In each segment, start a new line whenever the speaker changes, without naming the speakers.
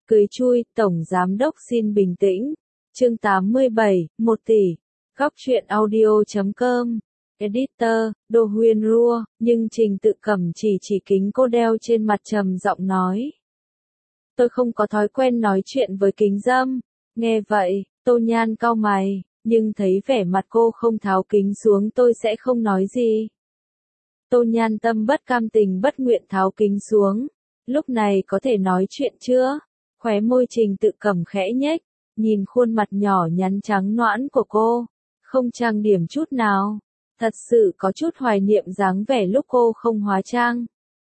Cười chui, Tổng Giám đốc xin bình tĩnh. Chương 87, 1 tỷ. Góc truyện audio.com. Editor, Đô Huyên Rua, nhưng Trình Tự Cẩm chỉ kính cô đeo trên mặt trầm giọng nói. Tôi không có thói quen nói chuyện với kính dâm. Nghe vậy, Tô Nhan cau mày, nhưng thấy vẻ mặt cô không tháo kính xuống tôi sẽ không nói gì. Tô Nhan tâm bất cam tình bất nguyện tháo kính xuống. Lúc này có thể nói chuyện chưa? Khóe môi Trình Tự Cẩm khẽ nhếch, nhìn khuôn mặt nhỏ nhắn trắng nõn của cô, không trang điểm chút nào, thật sự có chút hoài niệm dáng vẻ lúc cô không hóa trang.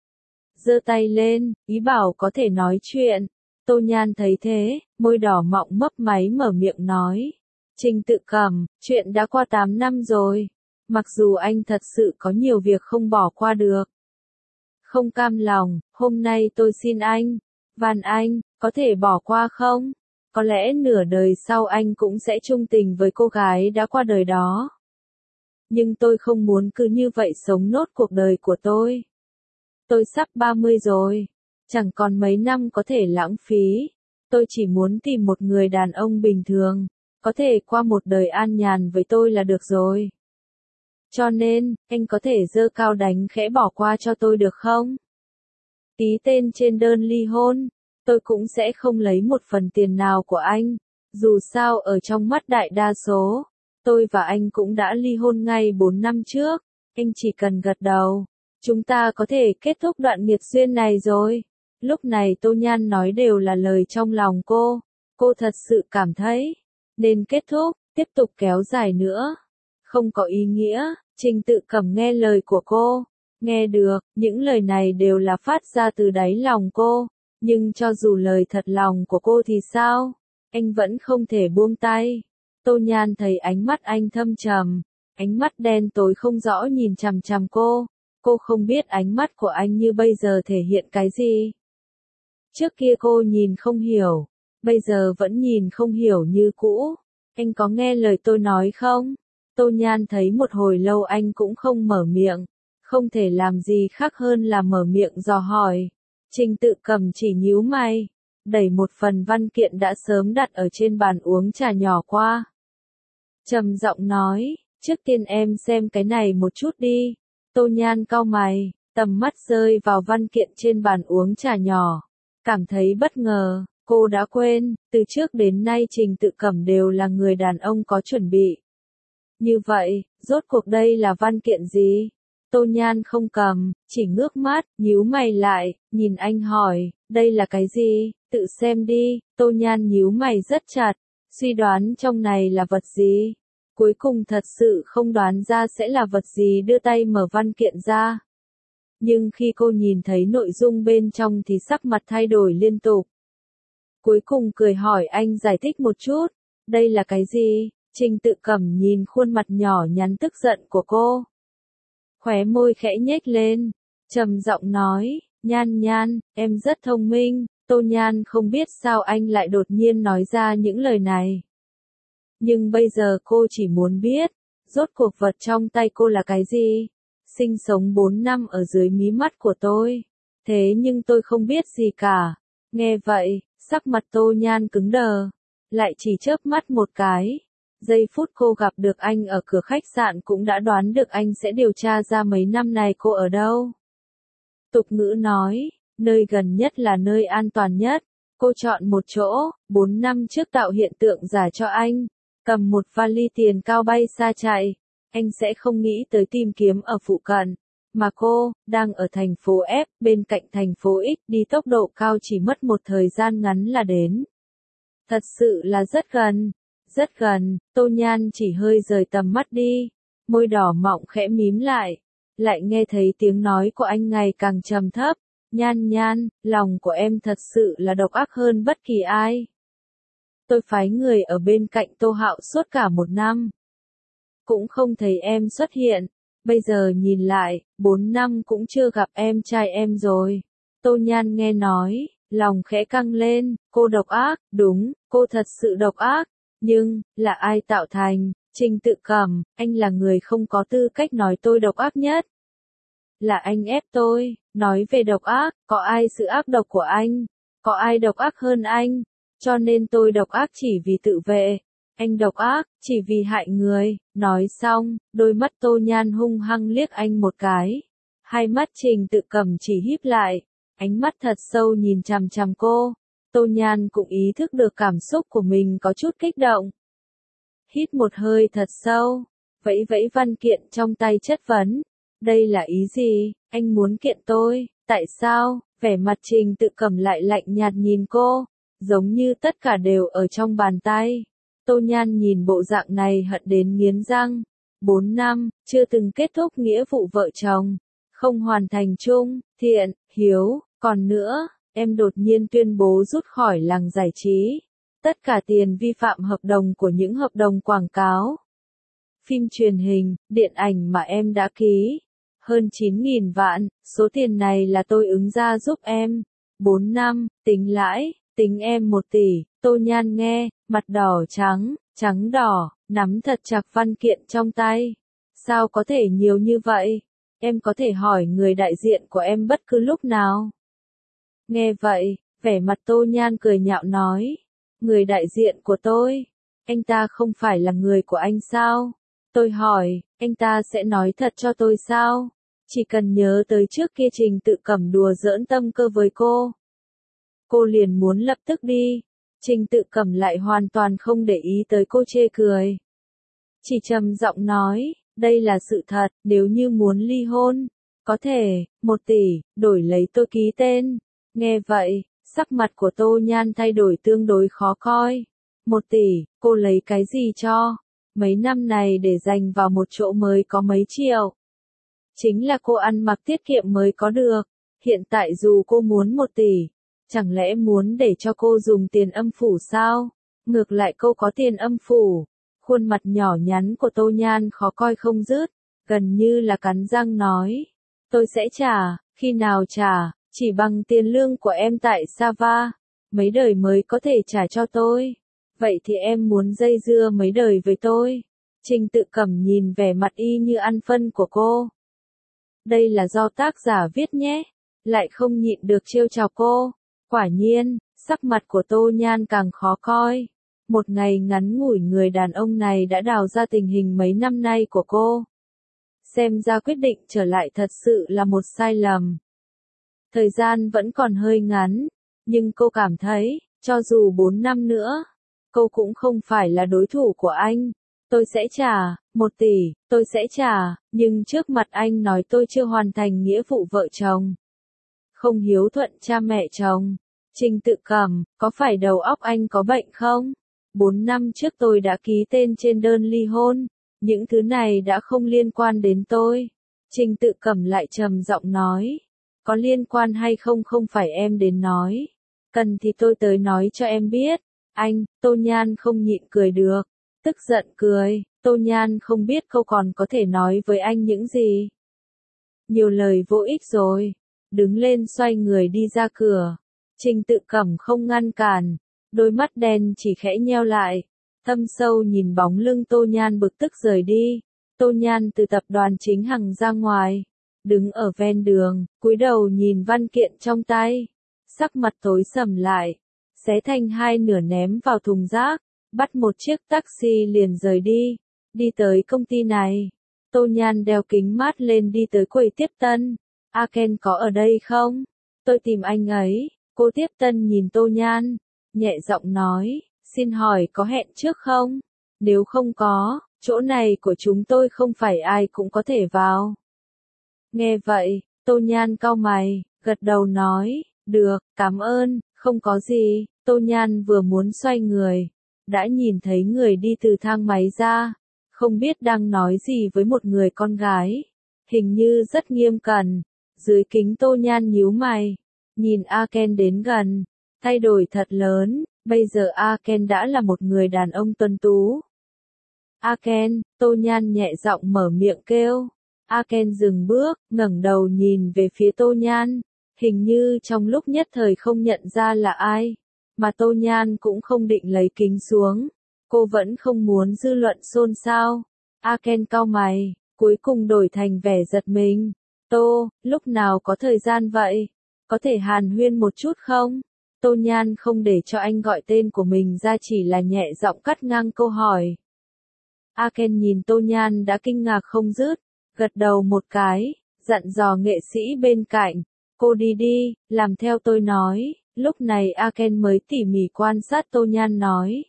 Giơ tay lên, ý bảo có thể nói chuyện. Tô Nhan thấy thế, môi đỏ mọng mấp máy mở miệng nói. Trình Tự Cẩm, chuyện đã qua 8 năm rồi. Mặc dù anh thật sự có nhiều việc không bỏ qua được. Không cam lòng, hôm nay tôi xin anh, van anh, có thể bỏ qua không? Có lẽ nửa đời sau anh cũng sẽ chung tình với cô gái đã qua đời đó. Nhưng tôi không muốn cứ như vậy sống nốt cuộc đời của tôi. Tôi sắp 30 rồi, chẳng còn mấy năm có thể lãng phí. Tôi chỉ muốn tìm một người đàn ông bình thường, có thể qua một đời an nhàn với tôi là được rồi. Cho nên, anh có thể giơ cao đánh khẽ bỏ qua cho tôi được không? Ký tên trên đơn ly hôn, tôi cũng sẽ không lấy một phần tiền nào của anh. Dù sao ở trong mắt đại đa số, tôi và anh cũng đã ly hôn ngay 4 năm trước. Anh chỉ cần gật đầu, chúng ta có thể kết thúc đoạn nghiệt duyên này rồi. Lúc này Tô Nhan nói đều là lời trong lòng cô. Cô thật sự cảm thấy, nên kết thúc, tiếp tục kéo dài nữa. Không có ý nghĩa. Trình Tự Cẩm nghe lời của cô. Nghe được, những lời này đều là phát ra từ đáy lòng cô. Nhưng cho dù lời thật lòng của cô thì sao? Anh vẫn không thể buông tay. Tô Nhan thấy ánh mắt anh thâm trầm. Ánh mắt đen tối không rõ nhìn chằm chằm cô. Cô không biết ánh mắt của anh như bây giờ thể hiện cái gì. Trước kia cô nhìn không hiểu. Bây giờ vẫn nhìn không hiểu như cũ. Anh có nghe lời tôi nói không? Tô Nhan thấy một hồi lâu anh cũng không mở miệng. Không thể làm gì khác hơn là mở miệng dò hỏi. Trình Tự Cẩm chỉ nhíu mày, đẩy một phần văn kiện đã sớm đặt ở trên bàn uống trà nhỏ qua. Trầm giọng nói, trước tiên em xem cái này một chút đi. Tô Nhan cau mày, tầm mắt rơi vào văn kiện trên bàn uống trà nhỏ. Cảm thấy bất ngờ, cô đã quên, từ trước đến nay Trình Tự Cẩm đều là người đàn ông có chuẩn bị. Như vậy, rốt cuộc đây là văn kiện gì? Tô Nhan không cầm, chỉ ngước mắt, nhíu mày lại, nhìn anh hỏi, đây là cái gì? Tự xem đi. Tô Nhan nhíu mày rất chặt, suy đoán trong này là vật gì? Cuối cùng thật sự không đoán ra sẽ là vật gì, đưa tay mở văn kiện ra. Nhưng khi cô nhìn thấy nội dung bên trong thì sắc mặt thay đổi liên tục. Cuối cùng cười hỏi anh giải thích một chút, đây là cái gì? Trình Tự Cẩm nhìn khuôn mặt nhỏ nhắn tức giận của cô. Khóe môi khẽ nhếch lên, trầm giọng nói, Nhan Nhan, em rất thông minh. Tô Nhan không biết sao anh lại đột nhiên nói ra những lời này. Nhưng bây giờ cô chỉ muốn biết, rốt cuộc vật trong tay cô là cái gì? Sinh sống 4 năm ở dưới mí mắt của tôi. Thế nhưng tôi không biết gì cả. Nghe vậy, sắc mặt Tô Nhan cứng đờ. Lại chỉ chớp mắt một cái. Giây phút cô gặp được anh ở cửa khách sạn cũng đã đoán được anh sẽ điều tra ra mấy năm này cô ở đâu. Tục ngữ nói, nơi gần nhất là nơi an toàn nhất. Cô chọn một chỗ, 4 năm trước tạo hiện tượng giả cho anh. Cầm một vali tiền cao bay xa chạy. Anh sẽ không nghĩ tới tìm kiếm ở phụ cận. Mà cô, đang ở thành phố F, bên cạnh thành phố X, đi tốc độ cao chỉ mất một thời gian ngắn là đến. Thật sự là rất gần. Rất gần. Tô Nhan chỉ hơi rời tầm mắt đi. Môi đỏ mọng khẽ mím lại. Lại nghe thấy tiếng nói của anh ngày càng trầm thấp. Nhan Nhan, lòng của em thật sự là độc ác hơn bất kỳ ai. Tôi phái người ở bên cạnh Tô Hạo suốt cả 1 năm. Cũng không thấy em xuất hiện. Bây giờ nhìn lại, 4 năm cũng chưa gặp em trai em rồi. Tô Nhan nghe nói, lòng khẽ căng lên. Cô độc ác, đúng, cô thật sự độc ác. Nhưng, là ai tạo thành? Trình Tự Cẩm, anh là người không có tư cách nói tôi độc ác nhất. Là anh ép tôi, nói về độc ác, có ai sự ác độc của anh? có ai độc ác hơn anh, cho nên tôi độc ác chỉ vì tự vệ. Anh độc ác, chỉ vì hại người. Nói xong, đôi mắt Tô Nhan hung hăng liếc anh một cái. Hai mắt Trình Tự Cẩm chỉ híp lại, ánh mắt thật sâu nhìn chằm chằm cô. Tô Nhan cũng ý thức được cảm xúc của mình có chút kích động. Hít một hơi thật sâu, vẫy vẫy văn kiện trong tay chất vấn. Đây là ý gì? Anh muốn kiện tôi, tại sao? Vẻ mặt Trình Tự Cẩm lại lạnh nhạt nhìn cô, giống như tất cả đều ở trong bàn tay. Tô Nhan nhìn bộ dạng này hận đến nghiến răng. 4 năm, chưa từng kết thúc nghĩa vụ vợ chồng, không hoàn thành chung, thiện, hiếu, còn nữa, em đột nhiên tuyên bố rút khỏi làng giải trí. Tất cả tiền vi phạm hợp đồng của những hợp đồng quảng cáo, phim truyền hình, điện ảnh mà em đã ký. Hơn 9.000 vạn, số tiền này là tôi ứng ra giúp em. 4 năm, tính lãi, tính em 1 tỷ. Tô Nhan nghe, mặt đỏ trắng, trắng đỏ, nắm thật chặt văn kiện trong tay. Sao có thể nhiều như vậy? Em có thể hỏi người đại diện của em bất cứ lúc nào. Nghe vậy, vẻ mặt Tô Nhan cười nhạo nói. Người đại diện của tôi? Anh ta không phải là người của anh sao? Tôi hỏi, anh ta sẽ nói thật cho tôi sao? Chỉ cần nhớ tới trước kia Trình Tự Cẩm đùa giỡn tâm cơ với cô liền muốn lập tức đi. Trình Tự Cẩm lại hoàn toàn không để ý tới cô chê cười. Chỉ trầm giọng nói, đây là sự thật, nếu như muốn ly hôn, có thể, 1 tỷ, đổi lấy tôi ký tên. Nghe vậy, sắc mặt của Tô Nhan thay đổi tương đối khó coi. 1 tỷ, cô lấy cái gì cho? Mấy năm này để dành vào một chỗ mới có mấy triệu. Chính là cô ăn mặc tiết kiệm mới có được. Hiện tại dù cô muốn 1 tỷ, chẳng lẽ muốn để cho cô dùng tiền âm phủ sao? Ngược lại cô có tiền âm phủ. Khuôn mặt nhỏ nhắn của Tô Nhan khó coi không dứt, gần như là cắn răng nói. Tôi sẽ trả, khi nào trả, chỉ bằng tiền lương của em tại Sava. Mấy đời mới có thể trả cho tôi. Vậy thì em muốn dây dưa mấy đời với tôi? Trình Tự Cẩm nhìn vẻ mặt y như ăn phân của cô. Đây là do tác giả viết nhé. Lại không nhịn được trêu chọc cô. Quả nhiên, sắc mặt của Tô Nhan càng khó coi. Một ngày ngắn ngủi người đàn ông này đã đào ra tình hình mấy năm nay của cô. Xem ra quyết định trở lại thật sự là một sai lầm. Thời gian vẫn còn hơi ngắn, nhưng cô cảm thấy, cho dù 4 năm nữa, cô cũng không phải là đối thủ của anh. Tôi sẽ trả, 1 tỷ, tôi sẽ trả, nhưng trước mặt anh nói tôi chưa hoàn thành nghĩa vụ vợ chồng. Không hiếu thuận cha mẹ chồng. Trình Tự Cẩm, có phải đầu óc anh có bệnh không? 4 năm trước tôi đã ký tên trên đơn ly hôn, những thứ này đã không liên quan đến tôi. Trình Tự Cẩm lại trầm giọng nói, có liên quan hay không không phải em đến nói. Cần thì tôi tới nói cho em biết. Anh, Tô Nhan không nhịn cười được. Tức giận cười, Tô Nhan không biết cô còn có thể nói với anh những gì. Nhiều lời vô ích rồi. Đứng lên xoay người đi ra cửa. Trình Tự Cẩm không ngăn cản. Đôi mắt đen chỉ khẽ nheo lại. Thâm sâu nhìn bóng lưng Tô Nhan bực tức rời đi. Tô Nhan từ tập đoàn chính Hằng ra ngoài. Đứng ở ven đường, cúi đầu nhìn văn kiện trong tay. Sắc mặt tối sầm lại. Xé thành 2 nửa ném vào thùng rác. Bắt một chiếc taxi liền rời đi. Đi tới công ty này. Tô Nhan đeo kính mát lên đi tới quầy tiếp tân. A Ken có ở đây không? Tôi tìm anh ấy. Cô tiếp tân nhìn Tô Nhan. Nhẹ giọng nói. Xin hỏi có hẹn trước không? Nếu không có, chỗ này của chúng tôi không phải ai cũng có thể vào. Nghe vậy, Tô Nhan cau mày, gật đầu nói. Được, cảm ơn, không có gì. Tô Nhan vừa muốn xoay người, đã nhìn thấy người đi từ thang máy ra, không biết đang nói gì với một người con gái, hình như rất nghiêm cẩn. Dưới kính Tô Nhan nhíu mày, nhìn A Ken đến gần, thay đổi thật lớn, bây giờ A Ken đã là một người đàn ông tuấn tú. A Ken, Tô Nhan nhẹ giọng mở miệng kêu. A Ken dừng bước, ngẩng đầu nhìn về phía Tô Nhan, hình như trong lúc nhất thời không nhận ra là ai. Mà Tô Nhan cũng không định lấy kính xuống. Cô vẫn không muốn dư luận xôn xao. A Ken cau mày, cuối cùng đổi thành vẻ giật mình. Tô, lúc nào có thời gian vậy? Có thể hàn huyên một chút không? Tô Nhan không để cho anh gọi tên của mình ra, chỉ là nhẹ giọng cắt ngang câu hỏi. A Ken nhìn Tô Nhan đã kinh ngạc không dứt, gật đầu một cái, dặn dò nghệ sĩ bên cạnh, cô đi đi, làm theo tôi nói. Lúc này A Ken mới tỉ mỉ quan sát Tô Nhan nói.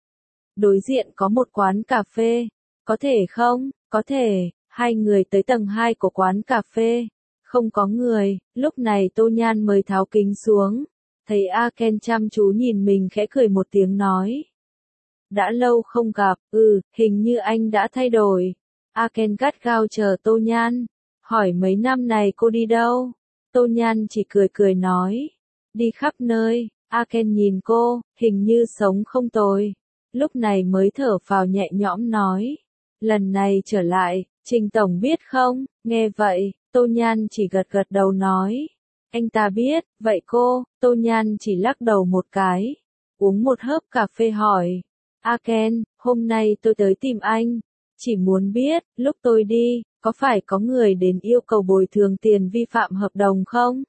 Đối diện có một quán cà phê, có thể không? Có thể. Hai người tới tầng 2 của quán cà phê, không có người, lúc này Tô Nhan mới tháo kính xuống, thấy A Ken chăm chú nhìn mình khẽ cười một tiếng nói. Đã lâu không gặp, hình như anh đã thay đổi. A Ken gắt gao chờ Tô Nhan, hỏi mấy năm này cô đi đâu? Tô Nhan chỉ cười cười nói, đi khắp nơi. A Ken nhìn cô, hình như sống không tồi. Lúc này mới thở phào nhẹ nhõm nói, lần này trở lại, Trình Tổng biết không? Nghe vậy, Tô Nhan chỉ gật gật đầu nói, anh ta biết. Vậy cô? Tô Nhan chỉ lắc đầu một cái, uống một hớp cà phê hỏi, A Ken, hôm nay tôi tới tìm anh, chỉ muốn biết, lúc tôi đi, có phải có người đến yêu cầu bồi thường tiền vi phạm hợp đồng không?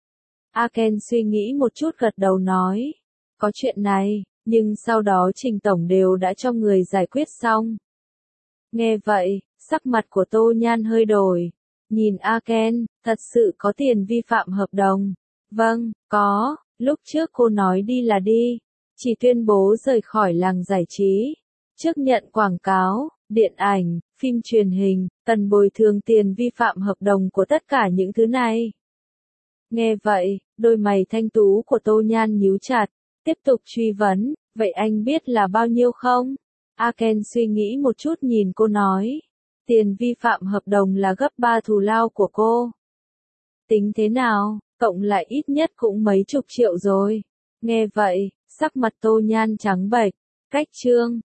A Ken suy nghĩ một chút gật đầu nói, có chuyện này, nhưng sau đó Trình Tổng đều đã cho người giải quyết xong. Nghe vậy, sắc mặt của Tô Nhan hơi đổi, nhìn A Ken, thật sự có tiền vi phạm hợp đồng? Vâng, có, lúc trước cô nói đi là đi, chỉ tuyên bố rời khỏi làng giải trí, trước nhận quảng cáo, điện ảnh, phim truyền hình, cần bồi thường tiền vi phạm hợp đồng của tất cả những thứ này. Nghe vậy, đôi mày thanh tú của Tô Nhan nhíu chặt, tiếp tục truy vấn, vậy anh biết là bao nhiêu không? A Ken suy nghĩ một chút nhìn cô nói, tiền vi phạm hợp đồng là gấp 3 thù lao của cô. Tính thế nào, cộng lại ít nhất cũng mấy chục triệu rồi. Nghe vậy, sắc mặt Tô Nhan trắng bệch, cách chương